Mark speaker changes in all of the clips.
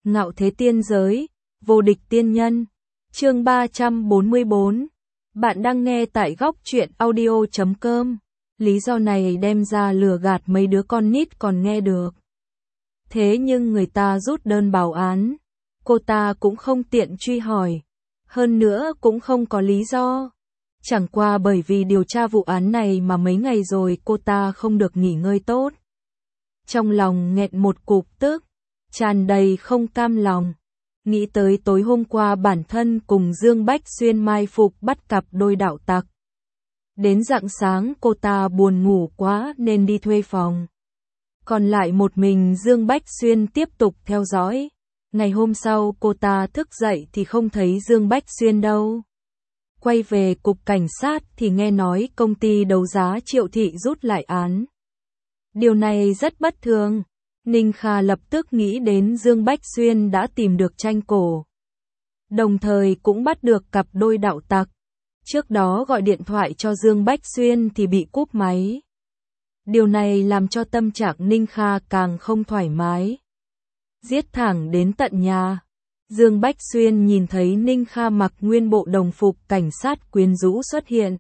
Speaker 1: Ngạo thế tiên giới, vô địch tiên nhân. Chương 344. Bạn đang nghe tại góc truyện audio.com. Lý do này đem ra lừa gạt mấy đứa con nít còn nghe được. Thế nhưng người ta rút đơn báo án, cô ta cũng không tiện truy hỏi. Hơn nữa cũng không có lý do. Chẳng qua bởi vì điều tra vụ án này mà mấy ngày rồi cô ta không được nghỉ ngơi tốt. Trong lòng nghẹn một cục tức, tràn đầy không cam lòng. Nghĩ tới tối hôm qua bản thân cùng Dương Bách Xuyên mai phục bắt cặp đôi đạo tặc. Đến rạng sáng cô ta buồn ngủ quá nên đi thuê phòng. Còn lại một mình Dương Bách Xuyên tiếp tục theo dõi. Ngày hôm sau cô ta thức dậy thì không thấy Dương Bách Xuyên đâu. Quay về cục cảnh sát thì nghe nói công ty đấu giá Triệu Thị rút lại án. Điều này rất bất thường. Ninh Kha lập tức nghĩ đến Dương Bách Xuyên đã tìm được tranh cổ. Đồng thời cũng bắt được cặp đôi đạo tặc. Trước đó gọi điện thoại cho Dương Bách Xuyên thì bị cúp máy. Điều này làm cho tâm trạng Ninh Kha càng không thoải mái. Giết thẳng đến tận nhà. Dương Bách Xuyên nhìn thấy Ninh Kha mặc nguyên bộ đồng phục cảnh sát quyến rũ xuất hiện.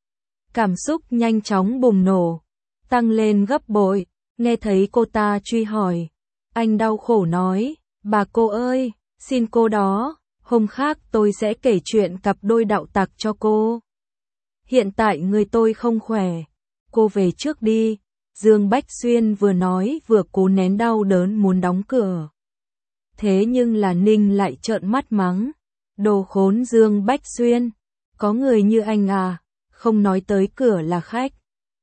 Speaker 1: Cảm xúc nhanh chóng bùng nổ, tăng lên gấp bội. Nghe thấy cô ta truy hỏi, anh đau khổ nói, bà cô ơi, xin cô đó, hôm khác tôi sẽ kể chuyện cặp đôi đạo tặc cho cô. Hiện tại người tôi không khỏe, cô về trước đi. Dương Bách Xuyên vừa nói vừa cố nén đau đớn muốn đóng cửa. Thế nhưng là Ninh lại trợn mắt mắng, đồ khốn Dương Bách Xuyên, có người như anh à, không nói tới cửa là khách.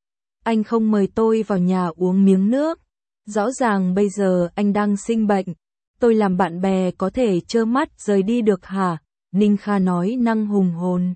Speaker 1: Anh không mời tôi vào nhà uống miếng nước. Rõ ràng bây giờ anh đang sinh bệnh. Tôi làm bạn bè có thể trơ mắt rời đi được hả? Ninh Kha nói năng hùng hồn.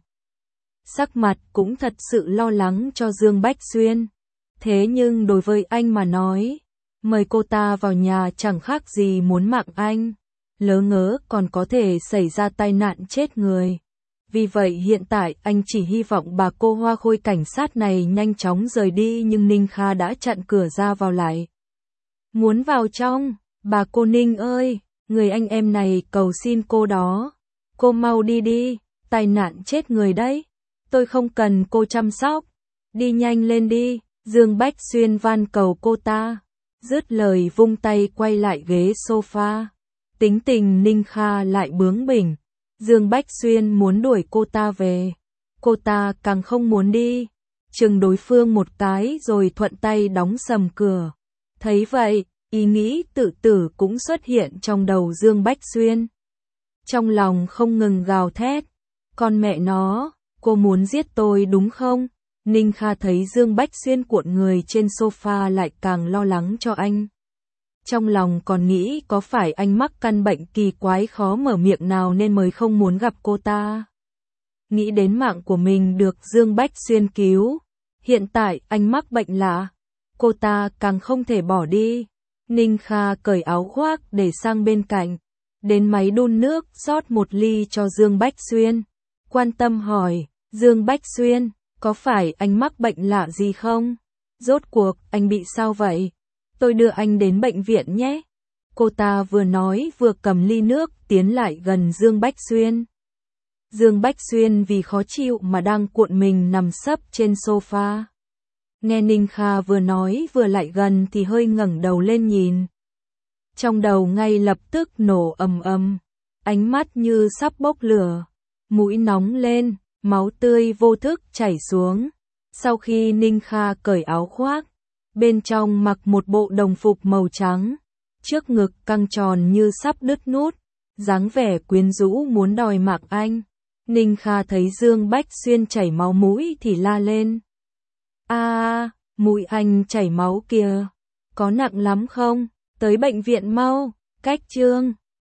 Speaker 1: Sắc mặt cũng thật sự lo lắng cho Dương Bách Xuyên. Thế nhưng đối với anh mà nói, mời cô ta vào nhà chẳng khác gì muốn mạng anh. Lỡ ngớ còn có thể xảy ra tai nạn chết người. Vì vậy hiện tại anh chỉ hy vọng bà cô hoa khôi cảnh sát này nhanh chóng rời đi, nhưng Ninh Kha đã chặn cửa ra vào lại. Muốn vào trong, bà cô Ninh ơi, người anh em này cầu xin cô đó. Cô mau đi đi, tai nạn chết người đấy. Tôi không cần cô chăm sóc. Đi nhanh lên đi, Dương Bách Xuyên van cầu cô ta. Dứt lời vung tay quay lại ghế sofa. Tính tình Ninh Kha lại bướng bỉnh. Dương Bách Xuyên muốn đuổi cô ta về. Cô ta càng không muốn đi. Chừng đối phương một cái rồi thuận tay đóng sầm cửa. Thấy vậy, ý nghĩ tự tử cũng xuất hiện trong đầu Dương Bách Xuyên. Trong lòng không ngừng gào thét. Con mẹ nó, cô muốn giết tôi đúng không? Ninh Kha thấy Dương Bách Xuyên cuộn người trên sofa lại càng lo lắng cho anh. Trong lòng còn nghĩ có phải anh mắc căn bệnh kỳ quái khó mở miệng nào nên mới không muốn gặp cô ta. Nghĩ đến mạng của mình được Dương Bách Xuyên cứu. Hiện tại anh mắc bệnh lạ. Cô ta càng không thể bỏ đi. Ninh Kha cởi áo khoác để sang bên cạnh. Đến máy đun nước rót một ly cho Dương Bách Xuyên. Quan tâm hỏi, Dương Bách Xuyên, có phải anh mắc bệnh lạ gì không? Rốt cuộc anh bị sao vậy? Tôi đưa anh đến bệnh viện nhé. Cô ta vừa nói vừa cầm ly nước tiến lại gần Dương Bách Xuyên. Dương Bách Xuyên vì khó chịu mà đang cuộn mình nằm sấp trên sofa. Nghe Ninh Kha vừa nói vừa lại gần thì hơi ngẩng đầu lên nhìn. Trong đầu ngay lập tức nổ ầm ầm, ánh mắt như sắp bốc lửa, mũi nóng lên, máu tươi vô thức chảy xuống. Sau khi Ninh Kha cởi áo khoác, bên trong mặc một bộ đồng phục màu trắng, trước ngực căng tròn như sắp đứt nút, dáng vẻ quyến rũ muốn đòi mạng anh. Ninh Kha thấy Dương Bách Xuyên chảy máu mũi thì la lên. Mũi anh chảy máu kìa, có nặng lắm không? Tới bệnh viện mau, cách chương.